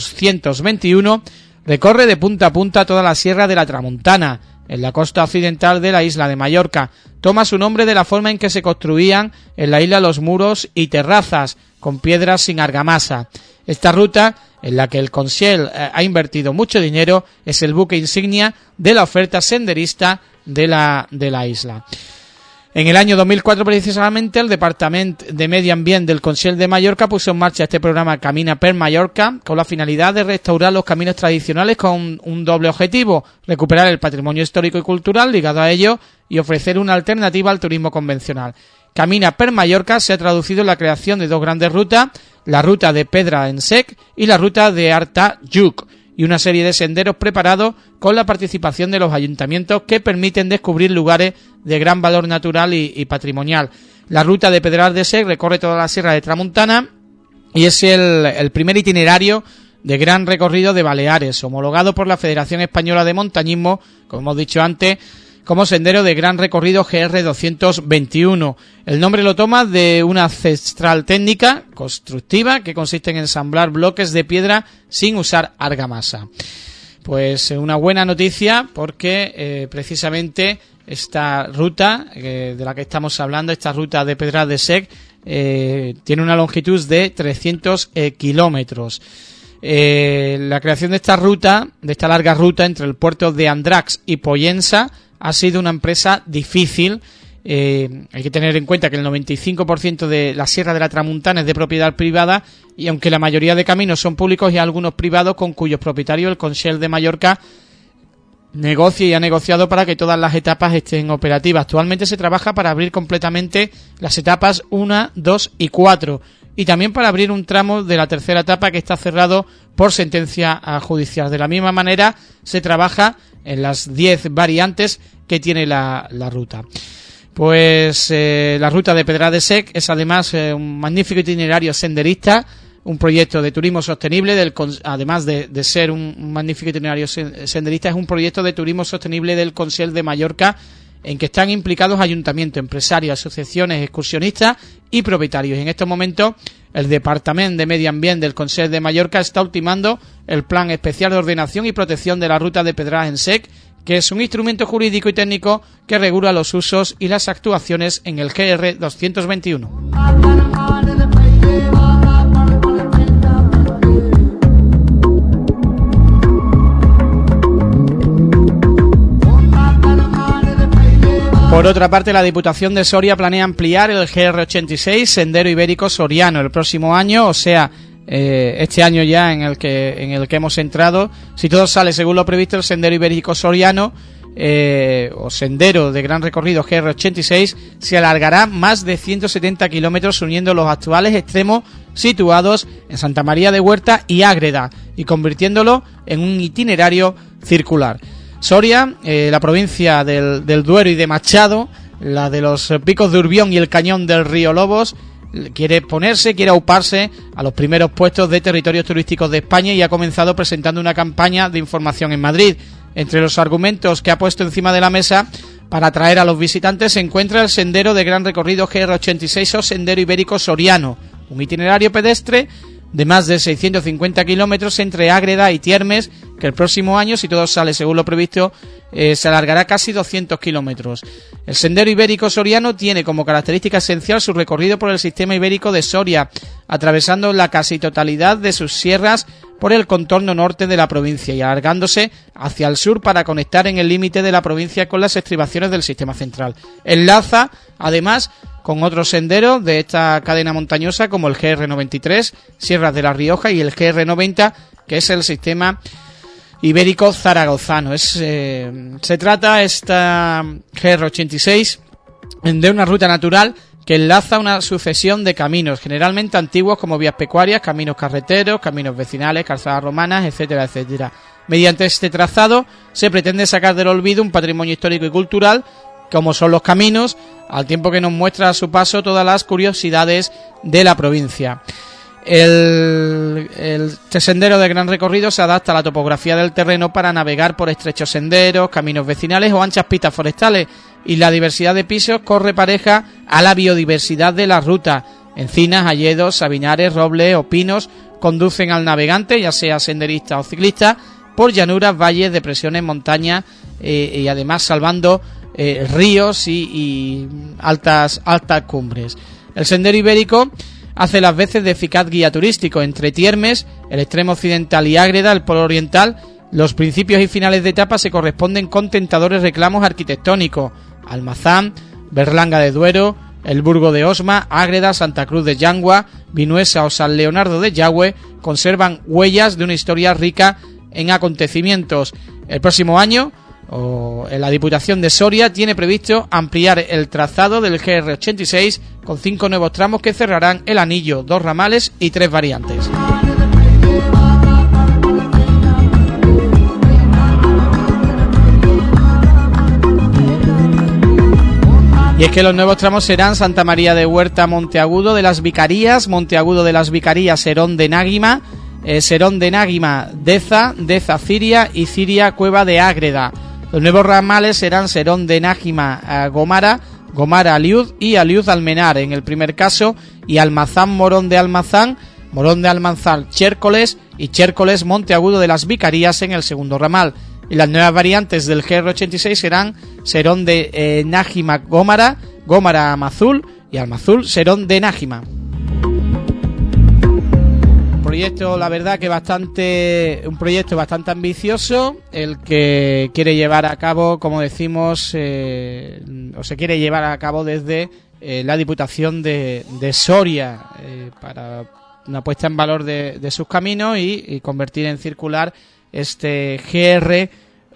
221, recorre de punta a punta toda la Sierra de la Tramuntana, en la costa occidental de la isla de Mallorca. Toma su nombre de la forma en que se construían en la isla los muros y terrazas, con piedras sin argamasa. Esta ruta, en la que el Consell ha invertido mucho dinero, es el buque insignia de la oferta senderista de la isla. En el año 2004, precisamente, el Departamento de Medio Ambiente del Consell de Mallorca puso en marcha este programa Camina per Mallorca con la finalidad de restaurar los caminos tradicionales con un doble objetivo: recuperar el patrimonio histórico y cultural ligado a ello y ofrecer una alternativa al turismo convencional. Camina per Mallorca se ha traducido en la creación de 2 grandes rutas, la ruta de Pedra en Sec y la ruta de Arta Lluc, y una serie de senderos preparados con la participación de los ayuntamientos que permiten descubrir lugares de gran valor natural y patrimonial. La ruta de Pedra de Sec recorre toda la Sierra de Tramuntana y es el primer itinerario de gran recorrido de Baleares, homologado por la Federación Española de Montañismo, como hemos dicho antes, como sendero de gran recorrido GR 221. El nombre lo toma de una ancestral técnica constructiva que consiste en ensamblar bloques de piedra sin usar argamasa. Pues una buena noticia porque precisamente esta ruta de la que estamos hablando, esta ruta de Pedra de Sec, tiene una longitud de 300 kilómetros. La creación de esta ruta, de esta larga ruta entre el puerto de Andratx y Pollença, ha sido una empresa difícil. Hay que tener en cuenta que el 95% de la Sierra de la Tramuntana es de propiedad privada, y aunque la mayoría de caminos son públicos, y algunos privados con cuyos propietarios el Consell de Mallorca negocia y ha negociado para que todas las etapas estén operativas. Actualmente se trabaja para abrir completamente las etapas 1, 2 y 4 y también para abrir un tramo de la tercera etapa que está cerrado por sentencia judicial. De la misma manera se trabaja en las 10 variantes que tiene la ruta. Pues la ruta de Pedraz de Sec es además un magnífico itinerario senderista, un proyecto de turismo sostenible, además de ser un magnífico itinerario senderista, es un proyecto de turismo sostenible del Consell de Mallorca, en que están implicados ayuntamientos, empresarios, asociaciones, excursionistas y propietarios. En estos momentos, el Departamento de Medio Ambiente del Consell de Mallorca está ultimando el Plan Especial de Ordenación y Protección de la Ruta de Pedraz en Sec, que es un instrumento jurídico y técnico que regula los usos y las actuaciones en el GR 221. Por otra parte, la Diputación de Soria planea ampliar el GR86 Sendero Ibérico Soriano el próximo año, o sea, este año ya en el que hemos entrado. Si todo sale según lo previsto, el Sendero Ibérico Soriano o Sendero de Gran Recorrido GR86 se alargará más de 170 kilómetros uniendo los actuales extremos situados en Santa María de Huerta y Ágreda y convirtiéndolo en un itinerario circular. Soria, la provincia del Duero y de Machado, la de los picos de Urbión y el cañón del río Lobos, quiere auparse a los primeros puestos de territorios turísticos de España y ha comenzado presentando una campaña de información en Madrid. Entre los argumentos que ha puesto encima de la mesa para atraer a los visitantes se encuentra el sendero de gran recorrido GR86 o Sendero Ibérico Soriano, un itinerario pedestre de más de 650 kilómetros entre Ágreda y Tiermes, que el próximo año, si todo sale según lo previsto, se alargará casi 200 kilómetros. El Sendero Ibérico Soriano tiene como característica esencial su recorrido por el sistema ibérico de Soria, atravesando la casi totalidad de sus sierras por el contorno norte de la provincia y alargándose hacia el sur para conectar en el límite de la provincia con las estribaciones del sistema central. Enlaza, además, con otros senderos de esta cadena montañosa como el GR93, Sierras de La Rioja, y el GR90, que es el sistema ibérico zaragozano. Se trata esta GR86 de una ruta natural que enlaza una sucesión de caminos, generalmente antiguos como vías pecuarias, caminos carreteros, caminos vecinales, calzadas romanas, etcétera, etcétera. Mediante este trazado se pretende sacar del olvido un patrimonio histórico y cultural como son los caminos, al tiempo que nos muestra a su paso todas las curiosidades de la provincia. Este sendero de gran recorrido se adapta a la topografía del terreno para navegar por estrechos senderos, caminos vecinales o anchas pistas forestales, y la diversidad de pisos corre pareja a la biodiversidad de la ruta. Encinas, hayedos, sabinares, robles o pinos conducen al navegante, ya sea senderista o ciclista, por llanuras, valles, depresiones, montañas y además salvando ríos y altas cumbres. El sendero ibérico hace las veces de eficaz guía turístico entre Tiermes, el extremo occidental, y Ágreda, el polo oriental. Los principios y finales de etapa se corresponden con tentadores reclamos arquitectónicos: Almazán, Berlanga de Duero, el Burgo de Osma, Ágreda, Santa Cruz de Llangua, Vinuesa o San Leonardo de Yagüe conservan huellas de una historia rica en acontecimientos. El próximo año, la Diputación de Soria tiene previsto ampliar el trazado del GR86 con 5 nuevos tramos que cerrarán el anillo, 2 ramales y 3 variantes. Y es que los nuevos tramos serán Santa María de Huerta, Monteagudo de las Vicarías, Monteagudo de las Vicarías, Serón de Náguima, Deza, Deza Ciria y Ciria Cueva de Ágreda. Los nuevos ramales serán Serón de Nájima Gómara, Gómara Aliud y Aliud Almenar en el primer caso, y Almazán Morón de Almazán, Chércoles y Chércoles Monteagudo de las Vicarías en el segundo ramal. Y las nuevas variantes del GR86 serán Serón de Nájima Gómara, Gómara Amazul y Almazul Serón de Nájima. Proyecto, la verdad que un proyecto bastante ambicioso, el que quiere llevar a cabo, como decimos, o se quiere llevar a cabo desde la Diputación de Soria, para una puesta en valor de sus caminos y convertir en circular este GR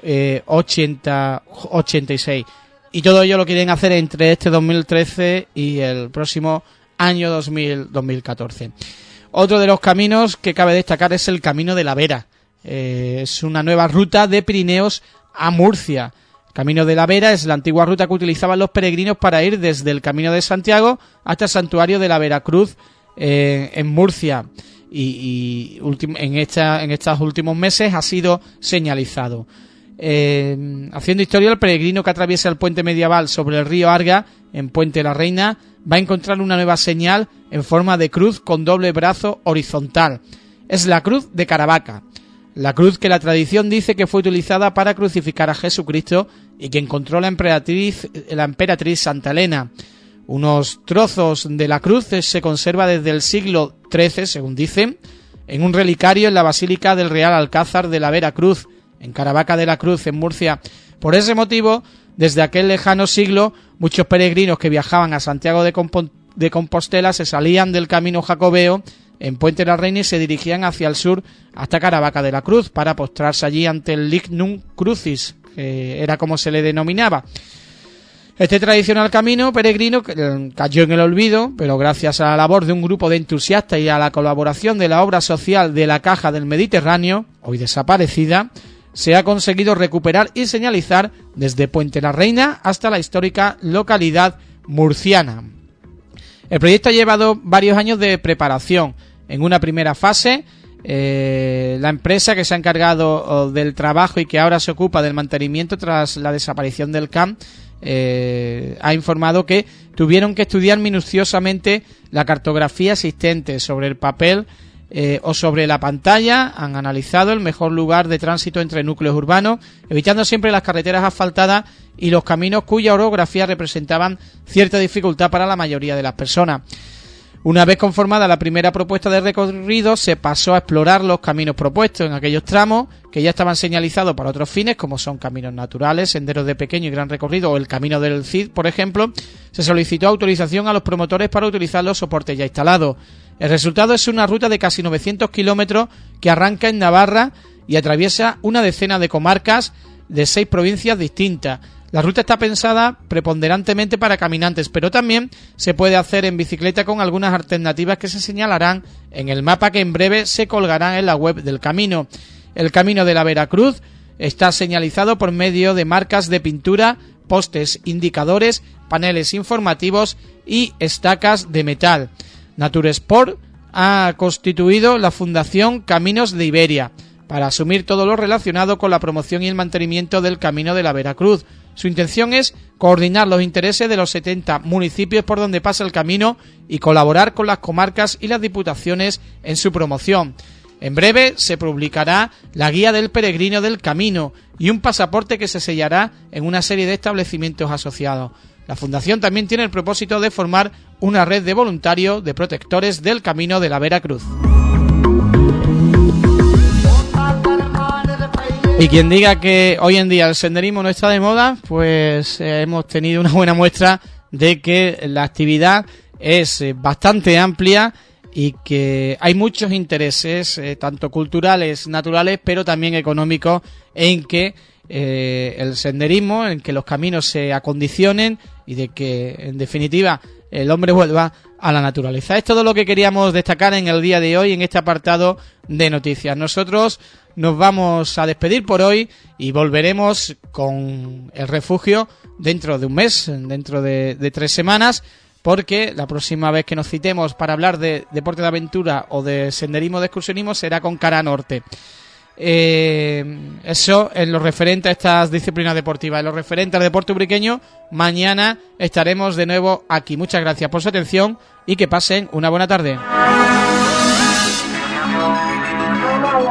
86. Y todo ello lo quieren hacer entre este 2013 y el próximo año 2014. Otro de los caminos que cabe destacar es el Camino de la Vera. Es una nueva ruta de Pirineos a Murcia. El Camino de la Vera es la antigua ruta que utilizaban los peregrinos para ir desde el Camino de Santiago hasta el Santuario de la Veracruz en Murcia. Y en estos últimos meses ha sido señalizado. Haciendo historia, el peregrino que atraviesa el puente medieval sobre el río Arga, en Puente la Reina, va a encontrar una nueva señal en forma de cruz con doble brazo horizontal. Es la cruz de Caravaca, la cruz que la tradición dice que fue utilizada para crucificar a Jesucristo y que encontró la emperatriz Santa Elena. Unos trozos de la cruz se conserva desde el siglo XIII, según dicen, en un relicario en la Basílica del Real Alcázar de la Veracruz, en Caravaca de la Cruz, en Murcia. Por ese motivo, desde aquel lejano siglo, muchos peregrinos que viajaban a Santiago de Compostela se salían del camino jacobeo en Puente la Reina y se dirigían hacia el sur hasta Caravaca de la Cruz para postrarse allí ante el Lignum Crucis, que era como se le denominaba. Este tradicional camino peregrino cayó en el olvido, pero gracias a la labor de un grupo de entusiastas y a la colaboración de la obra social de la Caja del Mediterráneo, hoy desaparecida, se ha conseguido recuperar y señalizar desde Puente la Reina hasta la histórica localidad murciana. El proyecto ha llevado varios años de preparación. En una primera fase, la empresa que se ha encargado del trabajo y que ahora se ocupa del mantenimiento tras la desaparición del CAM ha informado que tuvieron que estudiar minuciosamente la cartografía existente sobre el papel o sobre la pantalla. Han analizado el mejor lugar de tránsito entre núcleos urbanos, evitando siempre las carreteras asfaltadas y los caminos cuya orografía representaban cierta dificultad para la mayoría de las personas. Una vez conformada la primera propuesta de recorrido, se pasó a explorar los caminos propuestos en aquellos tramos que ya estaban señalizados para otros fines, como son caminos naturales, senderos de pequeño y gran recorrido o el Camino del Cid, por ejemplo. Se solicitó autorización a los promotores para utilizar los soportes ya instalados. El resultado es una ruta de casi 900 kilómetros que arranca en Navarra y atraviesa una decena de comarcas de 6 provincias distintas. La ruta está pensada preponderantemente para caminantes, pero también se puede hacer en bicicleta con algunas alternativas que se señalarán en el mapa que en breve se colgarán en la web del camino. El Camino de la Veracruz está señalizado por medio de marcas de pintura, postes indicadores, paneles informativos y estacas de metal. Naturesport ha constituido la Fundación Caminos de Iberia para asumir todo lo relacionado con la promoción y el mantenimiento del Camino de la Veracruz. Su intención es coordinar los intereses de los 70 municipios por donde pasa el camino y colaborar con las comarcas y las diputaciones en su promoción. En breve se publicará la guía del peregrino del camino y un pasaporte que se sellará en una serie de establecimientos asociados. La Fundación también tiene el propósito de formar una red de voluntarios de protectores del Camino de la Veracruz. Y quien diga que hoy en día el senderismo no está de moda, pues hemos tenido una buena muestra de que la actividad es bastante amplia y que hay muchos intereses, tanto culturales, naturales, pero también económicos, en que el senderismo, en que los caminos se acondicionen y de que, en definitiva, el hombre vuelva a la naturaleza. Es todo lo que queríamos destacar en el día de hoy en este apartado de noticias. Nosotros nos vamos a despedir por hoy y volveremos con el refugio dentro de un mes, dentro de 3 semanas, porque la próxima vez que nos citemos para hablar de deporte de aventura o de senderismo de excursionismo será con cara norte. Eso en lo referente a estas disciplinas deportivas. En lo referente al deporte ubriqueño, mañana estaremos de nuevo aquí. Muchas gracias por su atención y que pasen una buena tarde.